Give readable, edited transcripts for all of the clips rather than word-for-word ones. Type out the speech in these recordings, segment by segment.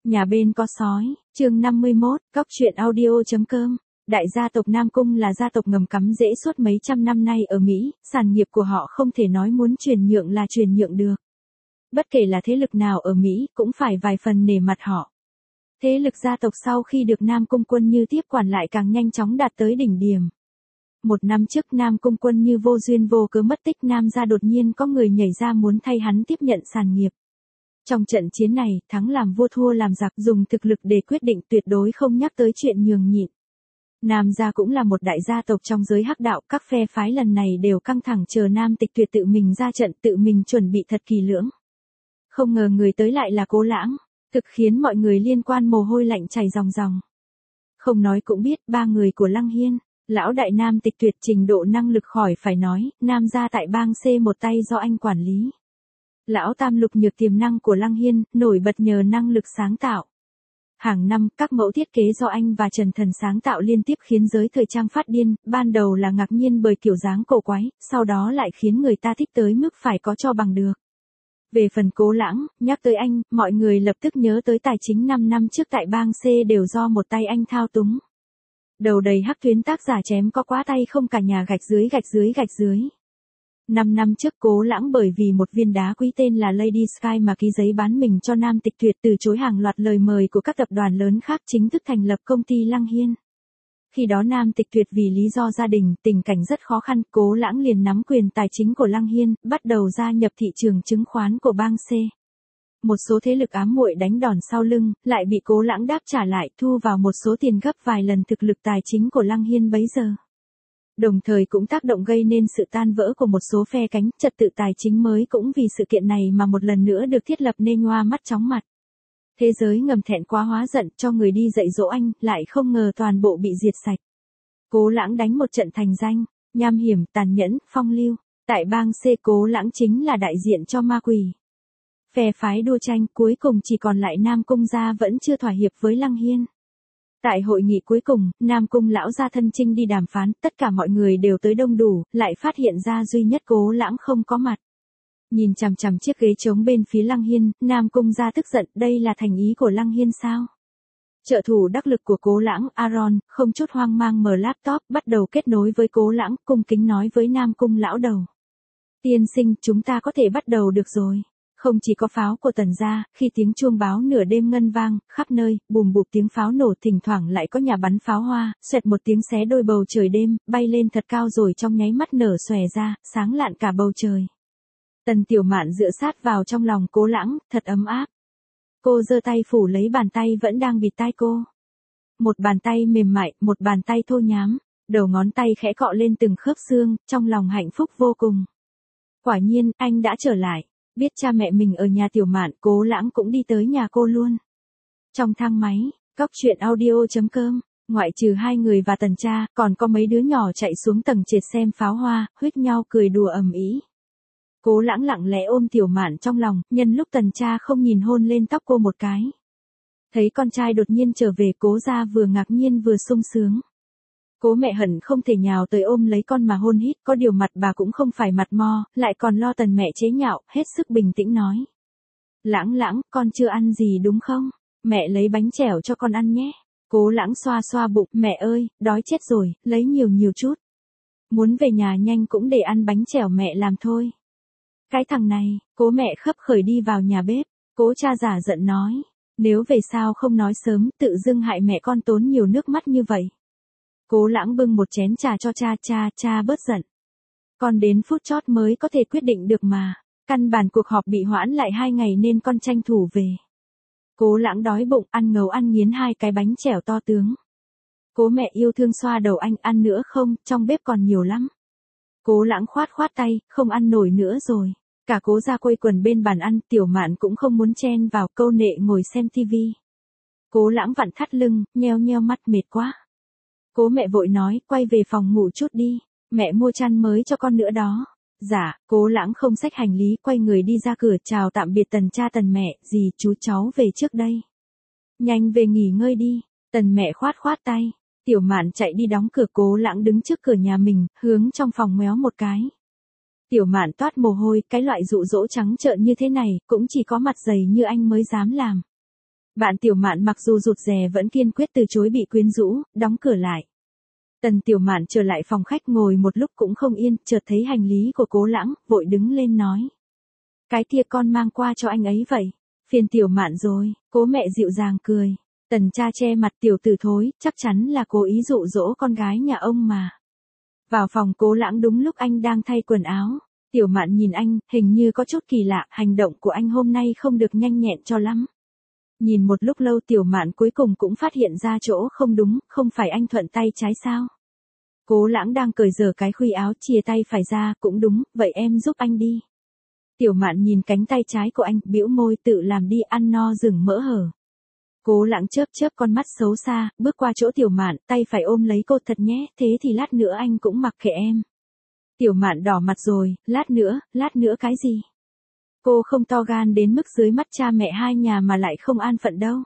Nhà bên có sói, chương 51, Cóc truyện audio.com. Đại gia tộc Nam Cung là gia tộc ngầm cắm rễ suốt mấy trăm năm nay ở Mỹ, sản nghiệp của họ không thể nói muốn chuyển nhượng là chuyển nhượng được. Bất kể là thế lực nào ở Mỹ cũng phải vài phần nể mặt họ. Thế lực gia tộc sau khi được Nam Cung Quân Như tiếp quản lại càng nhanh chóng đạt tới đỉnh điểm. Một năm trước Nam Cung Quân Như vô duyên vô cớ mất tích, Nam gia đột nhiên có người nhảy ra muốn thay hắn tiếp nhận sản nghiệp. Trong trận chiến này, thắng làm vua thua làm giặc, dùng thực lực để quyết định, tuyệt đối không nhắc tới chuyện nhường nhịn. Nam gia cũng là một đại gia tộc trong giới hắc đạo, các phe phái lần này đều căng thẳng chờ Nam Tịch Tuyệt tự mình ra trận, tự mình chuẩn bị thật kỳ lưỡng. Không ngờ người tới lại là Cố Lãng, thực khiến mọi người liên quan mồ hôi lạnh chảy ròng ròng. Không nói cũng biết, ba người của Lăng Hiên, lão đại Nam Tịch Tuyệt trình độ năng lực khỏi phải nói, Nam gia tại bang C một tay do anh quản lý. Lão tam lục nhược tiềm năng của Lăng Hiên, nổi bật nhờ năng lực sáng tạo. Hàng năm, các mẫu thiết kế do anh và Trần Thần sáng tạo liên tiếp khiến giới thời trang phát điên, ban đầu là ngạc nhiên bởi kiểu dáng cổ quái, sau đó lại khiến người ta thích tới mức phải có cho bằng được. Về phần Cố Lãng, nhắc tới anh, mọi người lập tức nhớ tới tài chính 5 năm trước tại bang C đều do một tay anh thao túng. Đầu đầy hắc tuyến, tác giả chém có quá tay không, cả nhà gạch dưới gạch dưới gạch dưới. 5 năm trước Cố Lãng bởi vì một viên đá quý tên là Lady Sky mà ký giấy bán mình cho Nam Tịch Tuyệt, từ chối hàng loạt lời mời của các tập đoàn lớn khác, chính thức thành lập công ty Lăng Hiên. Khi đó Nam Tịch Tuyệt vì lý do gia đình, tình cảnh rất khó khăn, Cố Lãng liền nắm quyền tài chính của Lăng Hiên, bắt đầu gia nhập thị trường chứng khoán của bang C. Một số thế lực ám muội đánh đòn sau lưng, lại bị Cố Lãng đáp trả lại, thu vào một số tiền gấp vài lần thực lực tài chính của Lăng Hiên bấy giờ. Đồng thời cũng tác động gây nên sự tan vỡ của một số phe cánh, trật tự tài chính mới cũng vì sự kiện này mà một lần nữa được thiết lập nên hoa mắt chóng mặt. Thế giới ngầm thẹn quá hóa giận, cho người đi dạy dỗ anh, lại không ngờ toàn bộ bị diệt sạch. Cố Lãng đánh một trận thành danh, nham hiểm, tàn nhẫn, phong lưu. Tại bang C, Cố Lãng chính là đại diện cho ma quỷ. Phe phái đua tranh, cuối cùng chỉ còn lại Nam Cung gia vẫn chưa thỏa hiệp với Lăng Hiên. Tại hội nghị cuối cùng, Nam Cung lão gia thân chinh đi đàm phán, tất cả mọi người đều tới đông đủ, lại phát hiện ra duy nhất Cố Lãng không có mặt. Nhìn chằm chằm chiếc ghế trống bên phía Lăng Hiên, Nam Cung gia tức giận, đây là thành ý của Lăng Hiên sao? Trợ thủ đắc lực của Cố Lãng, Aaron, không chút hoang mang mở laptop, bắt đầu kết nối với Cố Lãng, cung kính nói với Nam Cung lão đầu. Tiên sinh, chúng ta có thể bắt đầu được rồi. Không chỉ có pháo của Tần gia, khi tiếng chuông báo nửa đêm ngân vang, khắp nơi, bùm bụp tiếng pháo nổ, thỉnh thoảng lại có nhà bắn pháo hoa, xoẹt một tiếng xé đôi bầu trời đêm, bay lên thật cao rồi trong nháy mắt nở xòe ra, sáng lạn cả bầu trời. Tần Tiểu Mạn dựa sát vào trong lòng Cố Lãng, thật ấm áp. Cô giơ tay phủ lấy bàn tay vẫn đang bịt tai cô. Một bàn tay mềm mại, một bàn tay thô nhám, đầu ngón tay khẽ cọ lên từng khớp xương, trong lòng hạnh phúc vô cùng. Quả nhiên, anh đã trở lại. Biết cha mẹ mình ở nhà Tiểu Mạn, Cố Lãng cũng đi tới nhà cô luôn. Trong thang máy, Cóc truyện audio.com, ngoại trừ hai người và Tần cha, còn có mấy đứa nhỏ chạy xuống tầng trệt xem pháo hoa, huýt nhau cười đùa ầm ĩ. Cố Lãng lặng lẽ ôm Tiểu Mạn trong lòng, nhân lúc Tần cha không nhìn hôn lên tóc cô một cái. Thấy con trai đột nhiên trở về, Cố gia vừa ngạc nhiên vừa sung sướng. Cố mẹ hận không thể nhào tới ôm lấy con mà hôn hít, có điều mặt bà cũng không phải mặt mo, lại còn lo Tần mẹ chế nhạo, hết sức bình tĩnh nói. Lãng Lãng, con chưa ăn gì đúng không? Mẹ lấy bánh chèo cho con ăn nhé. Cố Lãng xoa xoa bụng, mẹ ơi, đói chết rồi, lấy nhiều nhiều chút. Muốn về nhà nhanh cũng để ăn bánh chèo mẹ làm thôi. Cái thằng này, Cố mẹ khấp khởi đi vào nhà bếp, Cố cha giả giận nói. Nếu về sao không nói sớm, tự dưng hại mẹ con tốn nhiều nước mắt như vậy. Cố Lãng bưng một chén trà cho cha bớt giận. Con đến phút chót mới có thể quyết định được mà. Căn bản cuộc họp bị hoãn lại 2 ngày nên con tranh thủ về. Cố Lãng đói bụng, ăn ngấu ăn nghiến 2 cái bánh chèo to tướng. Cố mẹ yêu thương xoa đầu anh, ăn nữa không, trong bếp còn nhiều lắm. Cố Lãng khoát khoát tay, không ăn nổi nữa rồi. Cả Cố gia quây quần bên bàn ăn, Tiểu Mạn cũng không muốn chen vào, câu nệ ngồi xem tivi. Cố Lãng vặn thắt lưng, nheo nheo mắt, mệt quá. Cố mẹ vội nói, quay về phòng ngủ chút đi, mẹ mua chăn mới cho con nữa đó. Dạ, Cố Lãng không xách hành lý, quay người đi ra cửa, chào tạm biệt Tần cha Tần mẹ, dì chú cháu về trước đây. Nhanh về nghỉ ngơi đi, Tần mẹ khoát khoát tay. Tiểu Mạn chạy đi đóng cửa, Cố Lãng đứng trước cửa nhà mình, hướng trong phòng ngoéo một cái. Tiểu Mạn toát mồ hôi, cái loại dụ dỗ trắng trợn như thế này, cũng chỉ có mặt dày như anh mới dám làm. Bạn Tiểu Mạn mặc dù rụt rè vẫn kiên quyết từ chối bị quyến rũ, đóng cửa lại. Tần Tiểu Mạn trở lại phòng khách ngồi một lúc cũng không yên, chợt thấy hành lý của Cố Lãng, vội đứng lên nói. Cái kia con mang qua cho anh ấy vậy. Phiền Tiểu Mạn rồi, Cố mẹ dịu dàng cười. Tần cha che mặt tiểu tử thối, chắc chắn là cố ý dụ dỗ con gái nhà ông mà. Vào phòng Cố Lãng đúng lúc anh đang thay quần áo. Tiểu Mạn nhìn anh, hình như có chút kỳ lạ, hành động của anh hôm nay không được nhanh nhẹn cho lắm. Nhìn một lúc lâu Tiểu Mạn cuối cùng cũng phát hiện ra chỗ không đúng, không phải anh thuận tay trái sao? Cố Lãng đang cởi dở cái khuy áo chìa tay phải ra, cũng đúng, vậy em giúp anh đi. Tiểu Mạn nhìn cánh tay trái của anh, bĩu môi tự làm đi, ăn no rừng mỡ hở. Cố Lãng chớp chớp con mắt xấu xa, bước qua chỗ Tiểu Mạn, tay phải ôm lấy cô thật nhé, thế thì lát nữa anh cũng mặc kệ em. Tiểu Mạn đỏ mặt rồi, lát nữa cái gì? Cô không to gan đến mức dưới mắt cha mẹ hai nhà mà lại không an phận đâu.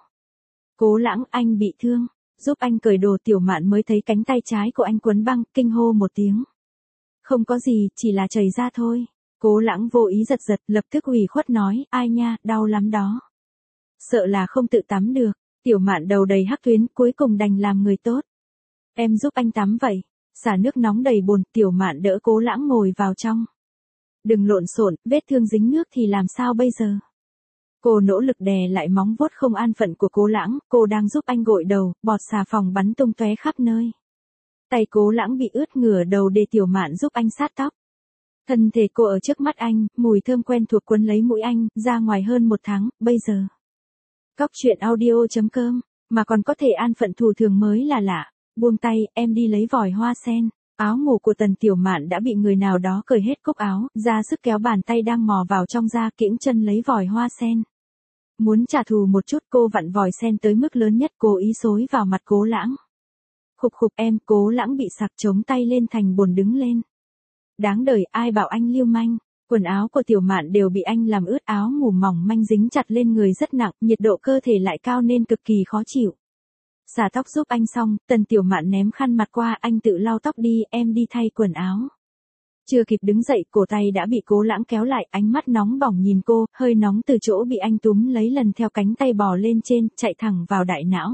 Cố Lãng, anh bị thương, giúp anh cởi đồ. Tiểu Mạn mới thấy cánh tay trái của anh quấn băng, kinh hô một tiếng. Không có gì, chỉ là chảy ra thôi. Cố Lãng vô ý giật giật, lập tức ủy khuất nói, ai nha, đau lắm đó. Sợ là không tự tắm được. Tiểu Mạn đầu đầy hắc tuyến, cuối cùng đành làm người tốt. Em giúp anh tắm vậy. Xả nước nóng đầy bồn, Tiểu Mạn đỡ Cố Lãng ngồi vào trong. Đừng lộn xộn, vết thương dính nước thì làm sao bây giờ? Cô nỗ lực đè lại móng vuốt không an phận của Cố Lãng, cô đang giúp anh gội đầu, bọt xà phòng bắn tung tóe khắp nơi. Tay Cố Lãng bị ướt, ngửa đầu để Tiểu Mạn giúp anh sát tóc. Thân thể cô ở trước mắt anh, mùi thơm quen thuộc quấn lấy mũi anh, ra ngoài hơn 1 tháng, bây giờ. Cóc truyện audio.com, mà còn có thể an phận thủ thường mới là lạ. Buông tay, em đi lấy vòi hoa sen. Áo ngủ của Tần Tiểu Mạn đã bị người nào đó cởi hết cúc áo, ra sức kéo bàn tay đang mò vào trong da, kiễng chân lấy vòi hoa sen. Muốn trả thù một chút, cô vặn vòi sen tới mức lớn nhất, cố ý xối vào mặt Cố Lãng. Khục khục em. Cố Lãng bị sặc, chống tay lên thành bồn đứng lên. Đáng đời, ai bảo anh lưu manh. Quần áo của Tiểu Mạn đều bị anh làm ướt, áo ngủ mỏng manh dính chặt lên người rất nặng, nhiệt độ cơ thể lại cao nên cực kỳ khó chịu. Xả tóc giúp anh xong, Tần Tiểu Mạn ném khăn mặt qua, anh tự lau tóc đi, em đi thay quần áo. Chưa kịp đứng dậy, cổ tay đã bị Cố Lãng kéo lại, ánh mắt nóng bỏng nhìn cô, hơi nóng từ chỗ bị anh túm lấy lần theo cánh tay bò lên trên, chạy thẳng vào đại não.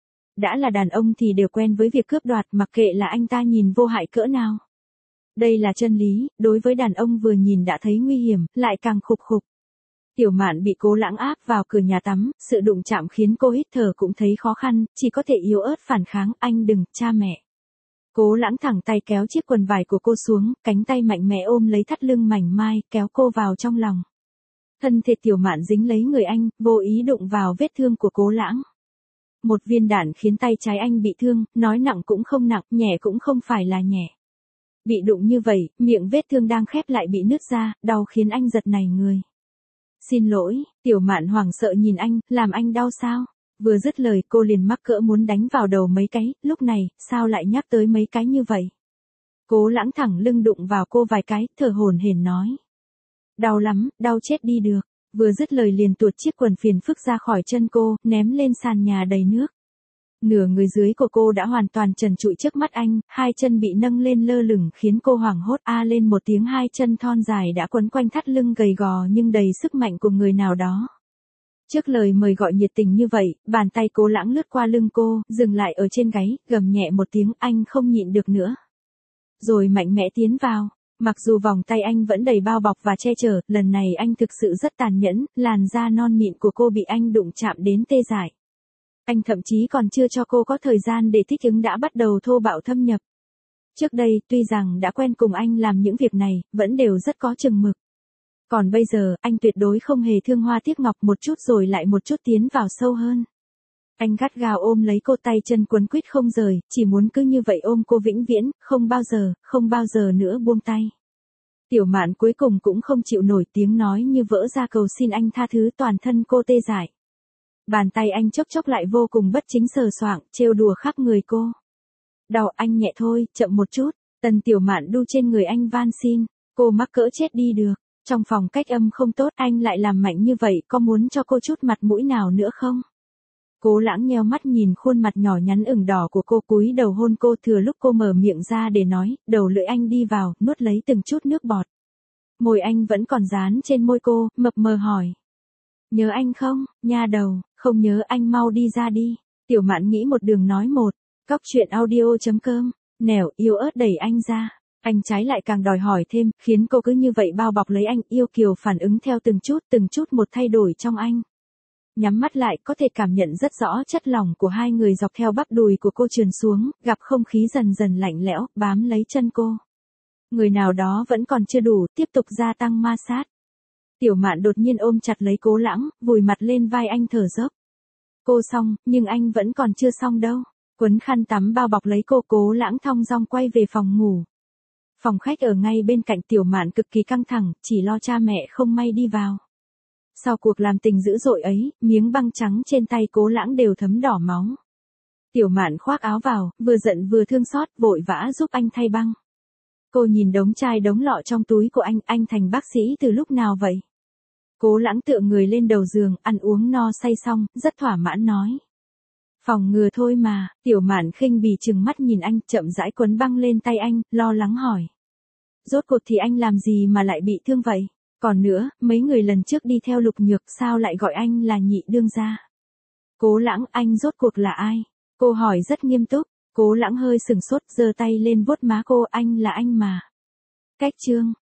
Đã là đàn ông thì đều quen với việc cướp đoạt, mặc kệ là anh ta nhìn vô hại cỡ nào. Đây là chân lý, đối với đàn ông vừa nhìn đã thấy nguy hiểm, lại càng khục khục. Tiểu Mạn bị Cố Lãng áp vào cửa nhà tắm, sự đụng chạm khiến cô hít thở cũng thấy khó khăn, chỉ có thể yếu ớt phản kháng, anh đừng, cha mẹ. Cố Lãng thẳng tay kéo chiếc quần vải của cô xuống, cánh tay mạnh mẽ ôm lấy thắt lưng mảnh mai, kéo cô vào trong lòng. Thân thể Tiểu Mạn dính lấy người anh, vô ý đụng vào vết thương của Cố Lãng. Một viên đạn khiến tay trái anh bị thương, nói nặng cũng không nặng, nhẹ cũng không phải là nhẹ. Bị đụng như vậy, miệng vết thương đang khép lại bị nứt ra, đau khiến anh giật nảy người. Xin lỗi, Tiểu Mạn hoảng sợ nhìn anh, làm anh đau sao? Vừa dứt lời cô liền mắc cỡ muốn đánh vào đầu mấy cái, lúc này, sao lại nhắc tới mấy cái như vậy? Cố Lãng thẳng lưng đụng vào cô vài cái, thở hổn hển nói. Đau lắm, đau chết đi được. Vừa dứt lời liền tuột chiếc quần phiền phức ra khỏi chân cô, ném lên sàn nhà đầy nước. Nửa người dưới của cô đã hoàn toàn trần trụi trước mắt anh, hai chân bị nâng lên lơ lửng khiến cô hoảng hốt a lên một tiếng, hai chân thon dài đã quấn quanh thắt lưng gầy gò nhưng đầy sức mạnh của người nào đó. Trước lời mời gọi nhiệt tình như vậy, bàn tay Cố Lãng lướt qua lưng cô, dừng lại ở trên gáy, gầm nhẹ một tiếng, anh không nhịn được nữa. Rồi mạnh mẽ tiến vào. Mặc dù vòng tay anh vẫn đầy bao bọc và che chở, lần này anh thực sự rất tàn nhẫn, làn da non mịn của cô bị anh đụng chạm đến tê dại. Anh thậm chí còn chưa cho cô có thời gian để thích ứng đã bắt đầu thô bạo thâm nhập. Trước đây, tuy rằng đã quen cùng anh làm những việc này, vẫn đều rất có chừng mực. Còn bây giờ, anh tuyệt đối không hề thương hoa tiếc ngọc, một chút rồi lại một chút tiến vào sâu hơn. Anh gắt gao ôm lấy cô, tay chân quấn quýt không rời, chỉ muốn cứ như vậy ôm cô vĩnh viễn, không bao giờ nữa buông tay. Tiểu Mạn cuối cùng cũng không chịu nổi, tiếng nói như vỡ ra cầu xin anh tha thứ, toàn thân cô tê dại. Bàn tay anh chốc chốc lại vô cùng bất chính sờ soạng, trêu đùa khắp người cô. Đau, anh nhẹ thôi, chậm một chút. Tần Tiểu Mạn đu trên người anh van xin, cô mắc cỡ chết đi được. Trong phòng cách âm không tốt, anh lại làm mạnh như vậy, có muốn cho cô chút mặt mũi nào nữa không? Cố Lãng nheo mắt nhìn khuôn mặt nhỏ nhắn ửng đỏ của cô, cúi đầu hôn cô, thừa lúc cô mở miệng ra để nói, đầu lưỡi anh đi vào, nuốt lấy từng chút nước bọt. Môi anh vẫn còn dán trên môi cô, mập mờ hỏi. Nhớ anh không, nha đầu, không nhớ anh mau đi ra đi. Tiểu Mạn nghĩ một đường nói một. Cóc truyện audio.com, nẻo yêu ớt đẩy anh ra. Anh trái lại càng đòi hỏi thêm, khiến cô cứ như vậy bao bọc lấy anh, yêu kiều phản ứng theo từng chút một thay đổi trong anh. Nhắm mắt lại có thể cảm nhận rất rõ chất lỏng của hai người dọc theo bắp đùi của cô trườn xuống, gặp không khí dần dần lạnh lẽo, bám lấy chân cô. Người nào đó vẫn còn chưa đủ, tiếp tục gia tăng ma sát. Tiểu Mạn đột nhiên ôm chặt lấy Cố Lãng, vùi mặt lên vai anh thở dốc. Cô xong, nhưng anh vẫn còn chưa xong đâu. Quấn khăn tắm bao bọc lấy cô, Cố Lãng thong dong quay về phòng ngủ. Phòng khách ở ngay bên cạnh. Tiểu Mạn cực kỳ căng thẳng, chỉ lo cha mẹ không may đi vào. Sau cuộc làm tình dữ dội ấy, miếng băng trắng trên tay Cố Lãng đều thấm đỏ máu. Tiểu Mạn khoác áo vào, vừa giận vừa thương xót, vội vã giúp anh thay băng. Cô nhìn đống chai đống lọ trong túi của anh thành bác sĩ từ lúc nào vậy? Cố Lãng tựa người lên đầu giường, ăn uống no say xong, rất thỏa mãn nói. Phòng ngừa thôi mà. Tiểu Mạn khinh bỉ trừng mắt nhìn anh, chậm rãi quấn băng lên tay anh, lo lắng hỏi. Rốt cuộc thì anh làm gì mà lại bị thương vậy? Còn nữa, mấy người lần trước đi theo Lục Nhược sao lại gọi anh là nhị đương gia? Cố Lãng, anh rốt cuộc là ai? Cô hỏi rất nghiêm túc. Cố Lãng hơi sừng sốt, giơ tay lên vuốt má cô, anh là anh mà. Cách Trương,